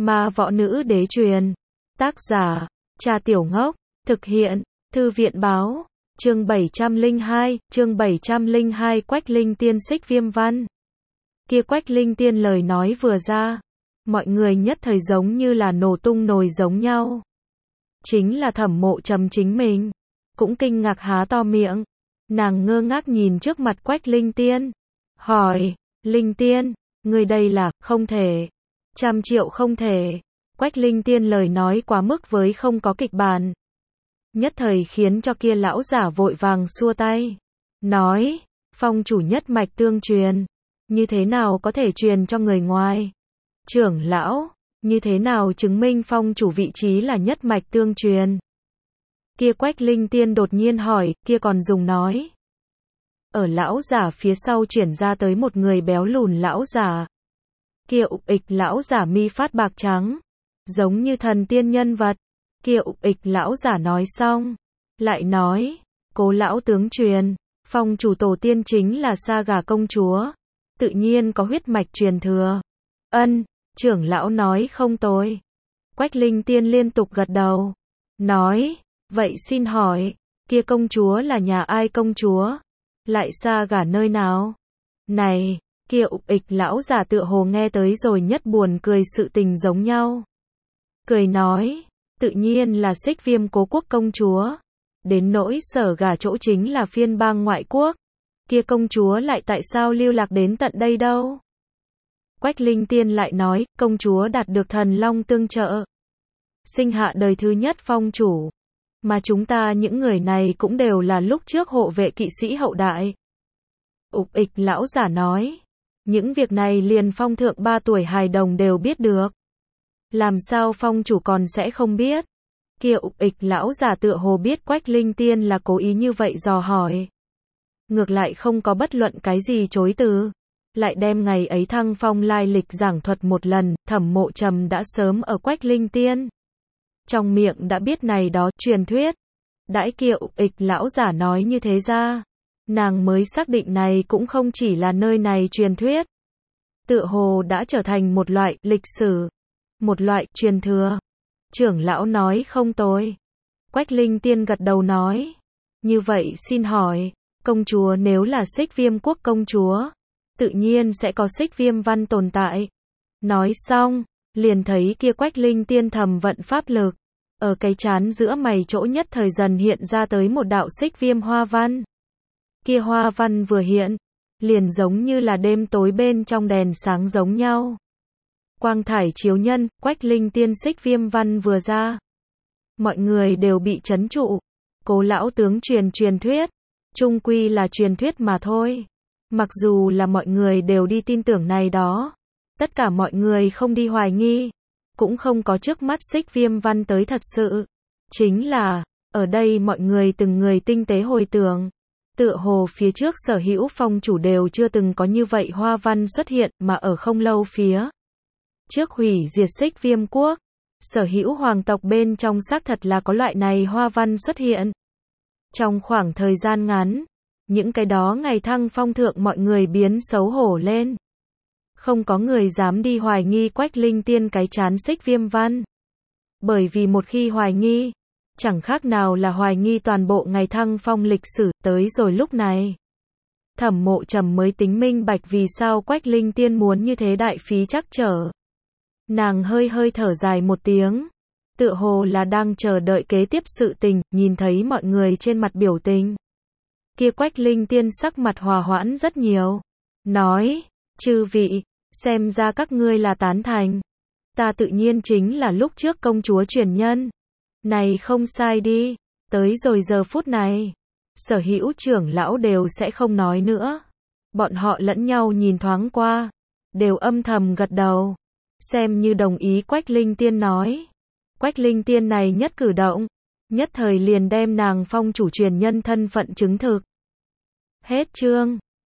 Ma võ nữ đế truyền. Tác giả, Trà Tiểu Ngốc. Thực hiện, Thư viện báo. Chương 702, Quách Linh Tiên xích viêm văn. Kia Quách Linh Tiên lời nói vừa ra, mọi người nhất thời giống như là nổ tung nồi giống nhau. Chính là Thẩm Mộ Trầm chính mình, cũng kinh ngạc há to miệng. Nàng ngơ ngác nhìn trước mặt Quách Linh Tiên, hỏi, Linh Tiên, người đây là, không thể. 100 triệu không thể. Quách Linh Tiên lời nói quá mức với không có kịch bản. Nhất thời khiến cho kia lão giả vội vàng xua tay. Nói, phong chủ nhất mạch tương truyền. Như thế nào có thể truyền cho người ngoài? Trưởng lão, như thế nào chứng minh phong chủ vị trí là nhất mạch tương truyền? Kia Quách Linh Tiên đột nhiên hỏi, kia còn dùng nói. Ở lão giả phía sau chuyển ra tới một người béo lùn lão giả. Kia ục ịch lão giả mi phát bạc trắng, giống như thần tiên nhân vật. Kia ục ịch lão giả nói xong, lại nói, cố lão tướng truyền, phong chủ tổ tiên chính là Sa Gà công chúa, tự nhiên có huyết mạch truyền thừa. Ân, trưởng lão nói không tồi. Quách Linh Tiên liên tục gật đầu, nói, vậy xin hỏi, kia công chúa là nhà ai công chúa? Lại Sa Gà nơi nào? Này, kia ục ịch lão giả tựa hồ nghe tới rồi nhất buồn cười sự tình giống nhau. Cười nói, tự nhiên là Xích Viêm Cố quốc công chúa. Đến nỗi Sở Gà chỗ chính là phiên bang ngoại quốc. Kia công chúa lại tại sao lưu lạc đến tận đây đâu? Quách Linh Tiên lại nói, công chúa đạt được thần long tương trợ, sinh hạ đời thứ nhất phong chủ. Mà chúng ta những người này cũng đều là lúc trước hộ vệ kỵ sĩ hậu đại. Ục ịch lão giả nói, những việc này liền phong thượng 3 tuổi hài đồng đều biết được. Làm sao phong chủ còn sẽ không biết? Kia ục ịch lão giả tựa hồ biết Quách Linh Tiên là cố ý như vậy dò hỏi. Ngược lại không có bất luận cái gì chối từ. Lại đem ngày ấy thăng phong lai lịch giảng thuật một lần. Thẩm Mộ Trầm đã sớm ở Quách Linh Tiên trong miệng đã biết này đó truyền thuyết. Đãi kia ục ịch lão giả nói như thế ra, nàng mới xác định này cũng không chỉ là nơi này truyền thuyết. Tựa hồ đã trở thành một loại lịch sử, một loại truyền thừa. Trưởng lão nói không tồi. Quách Linh Tiên gật đầu nói, như vậy xin hỏi, công chúa nếu là Xích Viêm quốc công chúa, tự nhiên sẽ có xích viêm văn tồn tại. Nói xong, liền thấy kia Quách Linh Tiên thầm vận pháp lực, ở cái trán giữa mày chỗ nhất thời dần hiện ra tới một đạo xích viêm hoa văn. Kia hoa văn vừa hiện, liền giống như là đêm tối bên trong đèn sáng giống nhau. Quang thải chiếu nhân, Quách Linh Tiên xích viêm văn vừa ra, mọi người đều bị chấn trụ. Cố lão tướng truyền thuyết, chung quy là truyền thuyết mà thôi. Mặc dù là mọi người đều đi tin tưởng này đó, tất cả mọi người không đi hoài nghi, cũng không có trước mắt xích viêm văn tới thật sự. Chính là, ở đây mọi người từng người tinh tế hồi tưởng, tựa hồ phía trước sở hữu phong chủ đều chưa từng có như vậy hoa văn xuất hiện, mà ở không lâu phía trước hủy diệt Xích Viêm quốc, sở hữu hoàng tộc bên trong xác thật là có loại này hoa văn xuất hiện. Trong khoảng thời gian ngắn, những cái đó ngày thăng phong thượng mọi người biến xấu hổ lên. Không có người dám đi hoài nghi Quách Linh Tiên cái chán xích viêm văn. Bởi vì một khi hoài nghi, chẳng khác nào là hoài nghi toàn bộ ngày thăng phong lịch sử. Tới rồi lúc này, Thẩm Mộ Trầm mới tính minh bạch vì sao Quách Linh Tiên muốn như thế đại phí trắc trở. Nàng hơi thở dài một tiếng, tựa hồ là đang chờ đợi kế tiếp sự tình, nhìn thấy mọi người trên mặt biểu tình. Kia Quách Linh Tiên sắc mặt hòa hoãn rất nhiều, nói, chư vị, xem ra các ngươi là tán thành. Ta tự nhiên chính là lúc trước công chúa truyền nhân. Này không sai đi, tới rồi giờ phút này, sở hữu trưởng lão đều sẽ không nói nữa. Bọn họ lẫn nhau nhìn thoáng qua, đều âm thầm gật đầu, xem như đồng ý Quách Linh Tiên nói. Quách Linh Tiên này nhất cử động, nhất thời liền đem nàng phong chủ truyền nhân thân phận chứng thực. Hết chương.